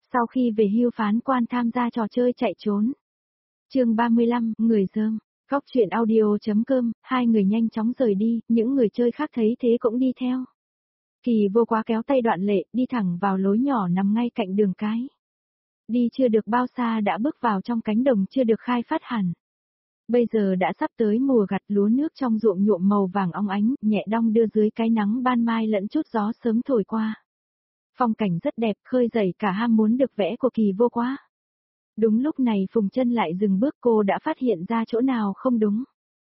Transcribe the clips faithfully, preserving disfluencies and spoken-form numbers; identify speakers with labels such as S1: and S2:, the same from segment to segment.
S1: Sau khi về hưu phán quan tham gia trò chơi chạy trốn. Chương ba mươi lăm, người dơm. Góc truyện audio.com, hai người nhanh chóng rời đi, những người chơi khác thấy thế cũng đi theo. Kỳ Vô Quá kéo tay Đoạn Lệ, đi thẳng vào lối nhỏ nằm ngay cạnh đường cái. Đi chưa được bao xa đã bước vào trong cánh đồng chưa được khai phát hẳn. Bây giờ đã sắp tới mùa gặt, lúa nước trong ruộng nhuộm màu vàng óng ánh, nhẹ đong đưa dưới cái nắng ban mai lẫn chút gió sớm thổi qua. Phong cảnh rất đẹp, khơi dậy cả ham muốn được vẽ của Kỳ Vô Quá. Đúng lúc này Phùng Chân lại dừng bước, cô đã phát hiện ra chỗ nào không đúng.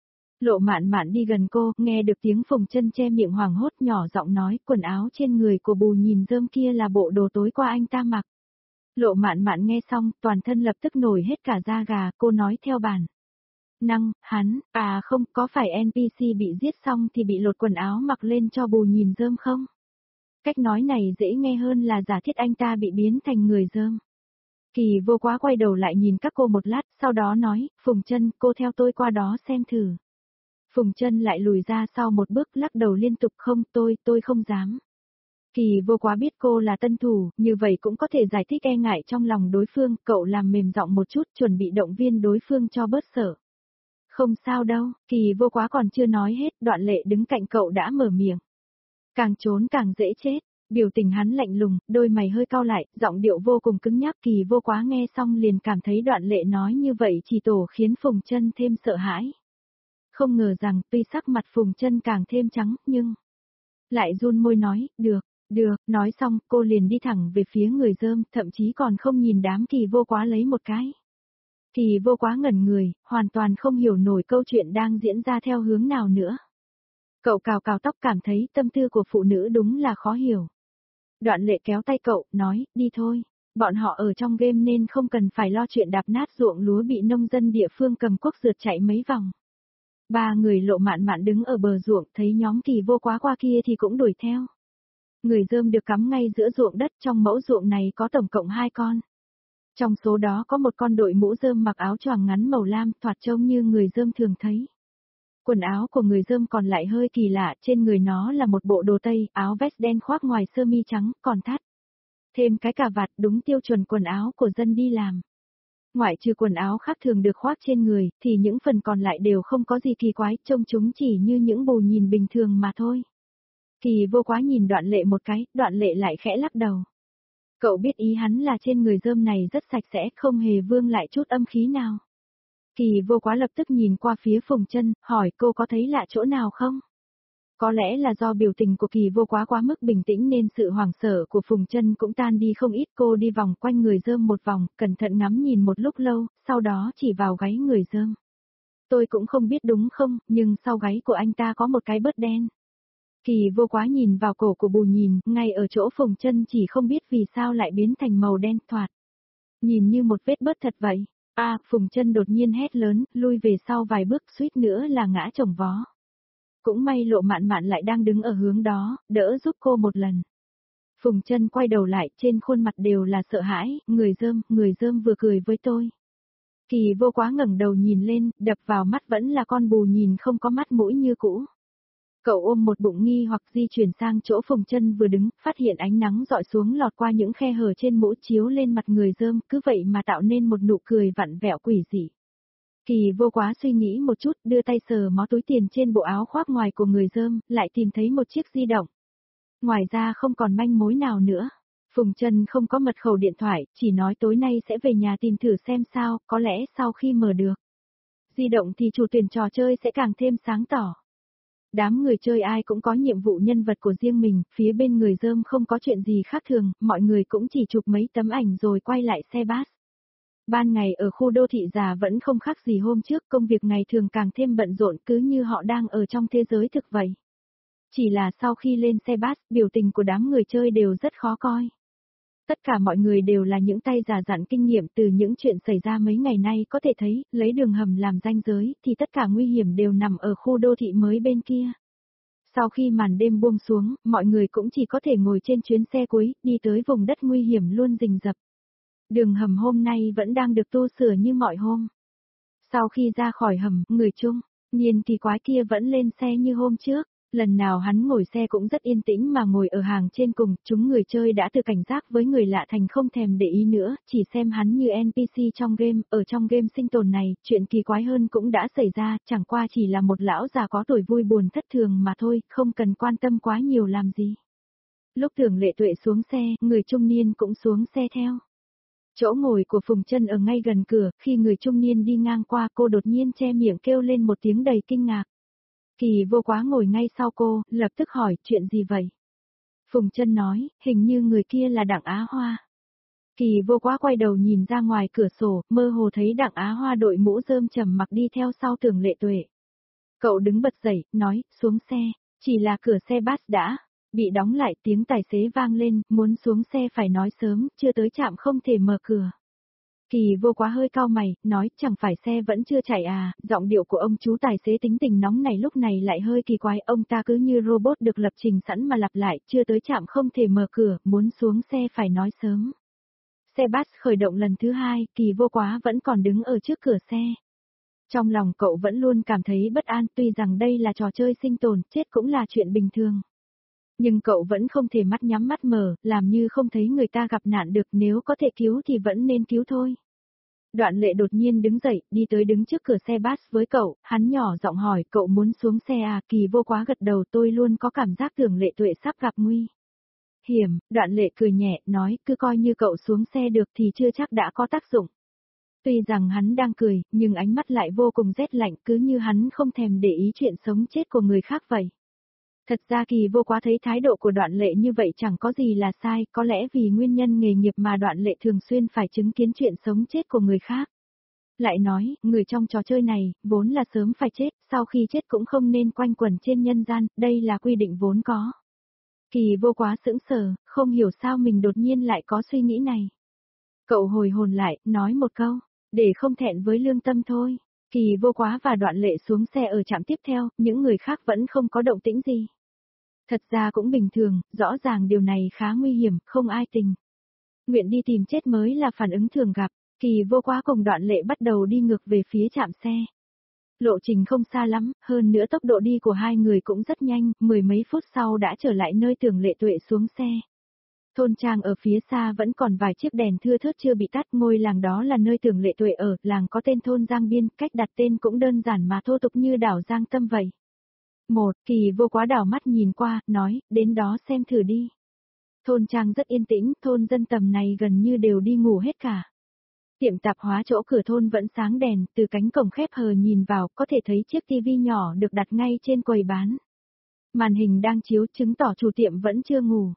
S1: Lộ Mạn Mạn đi gần cô, nghe được tiếng Phùng Chân che miệng hoảng hốt nhỏ giọng nói, quần áo trên người của Bù Nhìn Rơm kia là bộ đồ tối qua anh ta mặc. Lộ Mạn Mạn nghe xong, toàn thân lập tức nổi hết cả da gà, cô nói theo bản năng, hắn, à không, có phải en pê xê bị giết xong thì bị lột quần áo mặc lên cho Bù Nhìn Rơm không? Cách nói này dễ nghe hơn là giả thiết anh ta bị biến thành người dơm. Kỳ Vô Quá quay đầu lại nhìn các cô một lát, sau đó nói, Phùng Chân, cô theo tôi qua đó xem thử. Phùng Chân lại lùi ra sau một bước, lắc đầu liên tục, không, tôi, tôi không dám. Kỳ Vô Quá biết cô là tân thủ, như vậy cũng có thể giải thích e ngại trong lòng đối phương, cậu làm mềm giọng một chút, chuẩn bị động viên đối phương cho bớt sợ. Không sao đâu, Kỳ Vô Quá còn chưa nói hết, Đoạn Lệ đứng cạnh cậu đã mở miệng. Càng trốn càng dễ chết. Biểu tình hắn lạnh lùng, đôi mày hơi cau lại, giọng điệu vô cùng cứng nhắc. Kỳ Vô Quá nghe xong liền cảm thấy Đoạn Lệ nói như vậy chỉ tổ khiến Phùng Chân thêm sợ hãi. Không ngờ rằng tuy sắc mặt Phùng Chân càng thêm trắng, nhưng lại run môi nói, được, được, nói xong cô liền đi thẳng về phía người dơm, thậm chí còn không nhìn đám Kỳ Vô Quá lấy một cái. Kỳ Vô Quá ngẩn người, hoàn toàn không hiểu nổi câu chuyện đang diễn ra theo hướng nào nữa. Cậu cào cào tóc, cảm thấy tâm tư của phụ nữ đúng là khó hiểu. Đoạn Lệ kéo tay cậu, nói, đi thôi, bọn họ ở trong game nên không cần phải lo chuyện đạp nát ruộng lúa bị nông dân địa phương cầm cuốc rượt chạy mấy vòng. Ba người Lộ Mạn Mạn đứng ở bờ ruộng, thấy nhóm Kỳ Vô Quá qua kia thì cũng đuổi theo. Người dơm được cắm ngay giữa ruộng đất, trong mẫu ruộng này có tổng cộng hai con. Trong số đó có một con đội mũ dơm mặc áo choàng ngắn màu lam, thoạt trông như người dơm thường thấy. Quần áo của người dơm còn lại hơi kỳ lạ, trên người nó là một bộ đồ tây, áo vest đen khoác ngoài sơ mi trắng, còn thắt thêm cái cà vạt, đúng tiêu chuẩn quần áo của dân đi làm. Ngoại trừ quần áo khác thường được khoác trên người, thì những phần còn lại đều không có gì kỳ quái, trông chúng chỉ như những Bù Nhìn bình thường mà thôi. Kỳ Vô Quá nhìn Đoạn Lệ một cái, Đoạn Lệ lại khẽ lắc đầu. Cậu biết ý hắn là trên người dơm này rất sạch sẽ, không hề vương lại chút âm khí nào. Kỳ Vô Quá lập tức nhìn qua phía Phùng Chân, hỏi cô có thấy lạ chỗ nào không? Có lẽ là do biểu tình của Kỳ Vô Quá quá mức bình tĩnh nên sự hoảng sợ của Phùng Chân cũng tan đi không ít. Cô đi vòng quanh người dơm một vòng, cẩn thận ngắm nhìn một lúc lâu, sau đó chỉ vào gáy người dơm. Tôi cũng không biết đúng không, nhưng sau gáy của anh ta có một cái bớt đen. Kỳ Vô Quá nhìn vào cổ của Bù Nhìn, ngay ở chỗ Phùng Chân chỉ không biết vì sao lại biến thành màu đen thoạt. Nhìn như một vết bớt thật vậy. A, à, Phùng Chân đột nhiên hét lớn, lui về sau vài bước, suýt nữa là ngã chồng vó. Cũng may Lộ Mạn Mạn lại đang đứng ở hướng đó, đỡ giúp cô một lần. Phùng Chân quay đầu lại, trên khuôn mặt đều là sợ hãi, người dơm, người dơm vừa cười với tôi. Kỳ Vô Quá ngẩng đầu nhìn lên, đập vào mắt vẫn là con Bù Nhìn không có mắt mũi như cũ. Cậu ôm một bụng nghi hoặc di chuyển sang chỗ Phùng Chân vừa đứng, phát hiện ánh nắng dọi xuống lọt qua những khe hở trên mũ chiếu lên mặt người dơm, cứ vậy mà tạo nên một nụ cười vặn vẹo quỷ dị. Kỳ Vô Quá suy nghĩ một chút, đưa tay sờ mó túi tiền trên bộ áo khoác ngoài của người dơm, lại tìm thấy một chiếc di động. Ngoài ra không còn manh mối nào nữa. Phùng Chân không có mật khẩu điện thoại, chỉ nói tối nay sẽ về nhà tìm thử xem sao, có lẽ sau khi mở được di động thì chủ tuyển trò chơi sẽ càng thêm sáng tỏ. Đám người chơi ai cũng có nhiệm vụ nhân vật của riêng mình, phía bên người dơm không có chuyện gì khác thường, mọi người cũng chỉ chụp mấy tấm ảnh rồi quay lại xe bus. Ban ngày ở khu đô thị già vẫn không khác gì hôm trước, công việc ngày thường càng thêm bận rộn, cứ như họ đang ở trong thế giới thực vậy. Chỉ là sau khi lên xe bus, biểu tình của đám người chơi đều rất khó coi. Tất cả mọi người đều là những tay già dặn kinh nghiệm, từ những chuyện xảy ra mấy ngày nay có thể thấy, lấy đường hầm làm ranh giới, thì tất cả nguy hiểm đều nằm ở khu đô thị mới bên kia. Sau khi màn đêm buông xuống, mọi người cũng chỉ có thể ngồi trên chuyến xe cuối, đi tới vùng đất nguy hiểm luôn rình rập. Đường hầm hôm nay vẫn đang được tu sửa như mọi hôm. Sau khi ra khỏi hầm, người trung niên kỳ quái kia vẫn lên xe như hôm trước. Lần nào hắn ngồi xe cũng rất yên tĩnh mà ngồi ở hàng trên cùng, chúng người chơi đã từ cảnh giác với người lạ thành không thèm để ý nữa, chỉ xem hắn như en pê xê trong game, ở trong game sinh tồn này, chuyện kỳ quái hơn cũng đã xảy ra, chẳng qua chỉ là một lão già có tuổi vui buồn thất thường mà thôi, không cần quan tâm quá nhiều làm gì. Lúc Tưởng Lệ Tuệ xuống xe, người trung niên cũng xuống xe theo. Chỗ ngồi của Phùng Chân ở ngay gần cửa, khi người trung niên đi ngang qua cô đột nhiên che miệng kêu lên một tiếng đầy kinh ngạc. Kỳ Vô Quá ngồi ngay sau cô, lập tức hỏi chuyện gì vậy? Phùng Chân nói, hình như người kia là Đặng Á Hoa. Kỳ Vô Quá quay đầu nhìn ra ngoài cửa sổ, mơ hồ thấy Đặng Á Hoa đội mũ rơm trầm mặc đi theo sau Tưởng Lệ Tuệ. Cậu đứng bật dậy, nói, xuống xe, chỉ là cửa xe bus đã. Bị đóng lại, tiếng tài xế vang lên, muốn xuống xe phải nói sớm, chưa tới trạm không thể mở cửa. Kỳ Vô Quá hơi cau mày, nói chẳng phải xe vẫn chưa chạy à, giọng điệu của ông chú tài xế tính tình nóng này lúc này lại hơi kỳ quái, ông ta cứ như robot được lập trình sẵn mà lặp lại, chưa tới trạm không thể mở cửa, muốn xuống xe phải nói sớm. Xe bus khởi động lần thứ hai, Kỳ Vô Quá vẫn còn đứng ở trước cửa xe. Trong lòng cậu vẫn luôn cảm thấy bất an, tuy rằng đây là trò chơi sinh tồn, chết cũng là chuyện bình thường. Nhưng cậu vẫn không thể mắt nhắm mắt mở, làm như không thấy người ta gặp nạn được, nếu có thể cứu thì vẫn nên cứu thôi. Đoạn Lệ đột nhiên đứng dậy, đi tới đứng trước cửa xe bus với cậu, hắn nhỏ giọng hỏi cậu muốn xuống xe à? Kỳ Vô Quá gật đầu, tôi luôn có cảm giác Tưởng Lệ Tuệ sắp gặp nguy hiểm. Đoạn Lệ cười nhẹ, nói cứ coi như cậu xuống xe được thì chưa chắc đã có tác dụng. Tuy rằng hắn đang cười, nhưng ánh mắt lại vô cùng rét lạnh, cứ như hắn không thèm để ý chuyện sống chết của người khác vậy. Thật ra Kỳ Vô Quá thấy thái độ của Đoạn Lệ như vậy chẳng có gì là sai, có lẽ vì nguyên nhân nghề nghiệp mà Đoạn Lệ thường xuyên phải chứng kiến chuyện sống chết của người khác. Lại nói, người trong trò chơi này, vốn là sớm phải chết, sau khi chết cũng không nên quanh quẩn trên nhân gian, đây là quy định vốn có. Kỳ Vô Quá sững sờ, không hiểu sao mình đột nhiên lại có suy nghĩ này. Cậu hồi hồn lại, nói một câu, để không thẹn với lương tâm thôi. Kỳ Vô Quá và Đoạn Lệ xuống xe ở trạm tiếp theo, những người khác vẫn không có động tĩnh gì. Thật ra cũng bình thường, rõ ràng điều này khá nguy hiểm, không ai tình nguyện đi tìm chết mới là phản ứng thường gặp. Kỳ Vô Quá cùng Đoạn Lệ bắt đầu đi ngược về phía trạm xe. Lộ trình không xa lắm, hơn nữa tốc độ đi của hai người cũng rất nhanh, mười mấy phút sau đã trở lại nơi Tưởng Lệ Tuệ xuống xe. Thôn trang ở phía xa vẫn còn vài chiếc đèn thưa thớt chưa bị tắt, ngôi làng đó là nơi Tưởng Lệ Tuệ ở, làng có tên thôn Giang Biên, cách đặt tên cũng đơn giản mà thô tục như đảo Giang Tâm vậy. Một, Kỳ Vô Quá đảo mắt nhìn qua, nói, đến đó xem thử đi. Thôn trang rất yên tĩnh, thôn dân tầm này gần như đều đi ngủ hết cả. Tiệm tạp hóa chỗ cửa thôn vẫn sáng đèn, từ cánh cổng khép hờ nhìn vào, có thể thấy chiếc tivi nhỏ được đặt ngay trên quầy bán. Màn hình đang chiếu chứng tỏ chủ tiệm vẫn chưa ngủ.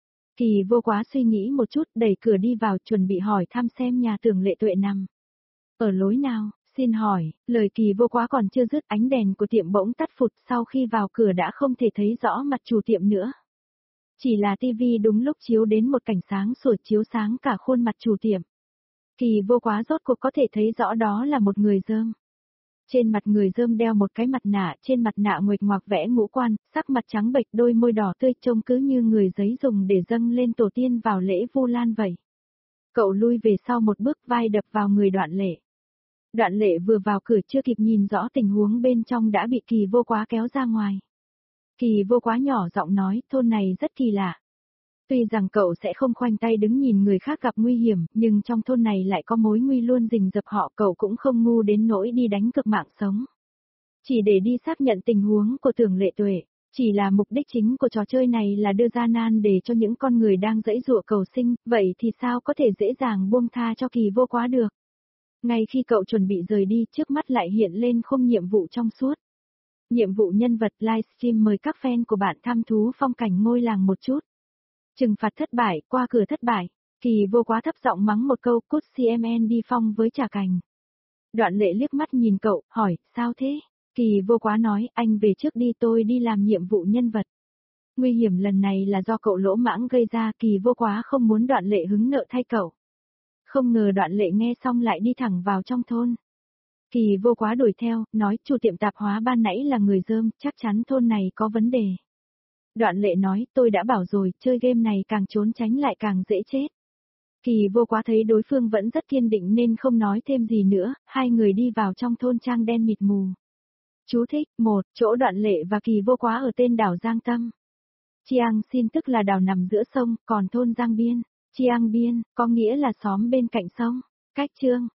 S1: Kỳ Vô Quá suy nghĩ một chút, đẩy cửa đi vào, chuẩn bị hỏi thăm xem nhà Tưởng Lệ Tuệ nằm ở lối nào. Xin hỏi, lời Kỳ Vô Quá còn chưa dứt, ánh đèn của tiệm bỗng tắt phụt, sau khi vào cửa đã không thể thấy rõ mặt chủ tiệm nữa. Chỉ là tivi đúng lúc chiếu đến một cảnh sáng sủa chiếu sáng cả khuôn mặt chủ tiệm. Kỳ Vô Quá rốt cuộc có thể thấy rõ đó là một người rơm. Trên mặt người rơm đeo một cái mặt nạ, trên mặt nạ nguệch ngoạc vẽ ngũ quan, sắc mặt trắng bệch, đôi môi đỏ tươi, trông cứ như người giấy dùng để dâng lên tổ tiên vào lễ Vu Lan vậy. Cậu lui về sau một bước, vai đập vào người Đoạn Lệ. Đoạn Lệ vừa vào cửa chưa kịp nhìn rõ tình huống bên trong đã bị Kỳ Vô Quá kéo ra ngoài. Kỳ Vô Quá nhỏ giọng nói, thôn này rất kỳ lạ. Tuy rằng cậu sẽ không khoanh tay đứng nhìn người khác gặp nguy hiểm, nhưng trong thôn này lại có mối nguy luôn rình rập họ, cậu cũng không ngu đến nỗi đi đánh cược mạng sống. Chỉ để đi xác nhận tình huống của Tưởng Lệ Tuệ, chỉ là mục đích chính của trò chơi này là đưa ra nan để cho những con người đang giãy giụa cầu sinh, vậy thì sao có thể dễ dàng buông tha cho Kỳ Vô Quá được. Ngay khi cậu chuẩn bị rời đi, trước mắt lại hiện lên khung nhiệm vụ trong suốt. Nhiệm vụ nhân vật livestream mời các fan của bạn thăm thú phong cảnh ngôi làng một chút. Trừng phạt thất bại, qua cửa thất bại. Kỳ Vô Quá thấp giọng mắng một câu, cút xê em en đi phong với Trà Cành. Đoạn Lệ liếc mắt nhìn cậu, hỏi, sao thế? Kỳ Vô Quá nói, anh về trước đi, tôi đi làm nhiệm vụ nhân vật. Nguy hiểm lần này là do cậu lỗ mãng gây ra, Kỳ Vô Quá không muốn Đoạn Lệ hứng nợ thay cậu. Không ngờ Đoạn Lệ nghe xong lại đi thẳng vào trong thôn. Kỳ Vô Quá đuổi theo, nói, chủ tiệm tạp hóa ban nãy là người rơm, chắc chắn thôn này có vấn đề. Đoạn Lệ nói, tôi đã bảo rồi, chơi game này càng trốn tránh lại càng dễ chết. Kỳ Vô Quá thấy đối phương vẫn rất kiên định nên không nói thêm gì nữa, hai người đi vào trong thôn trang đen mịt mù. Chú thích, một, chỗ Đoạn Lệ và Kỳ Vô Quá ở tên đảo Giang Tâm. Chiang Xin tức là đảo nằm giữa sông, còn thôn Giang Biên, Chiang Biên, có nghĩa là xóm bên cạnh sông. Cách chương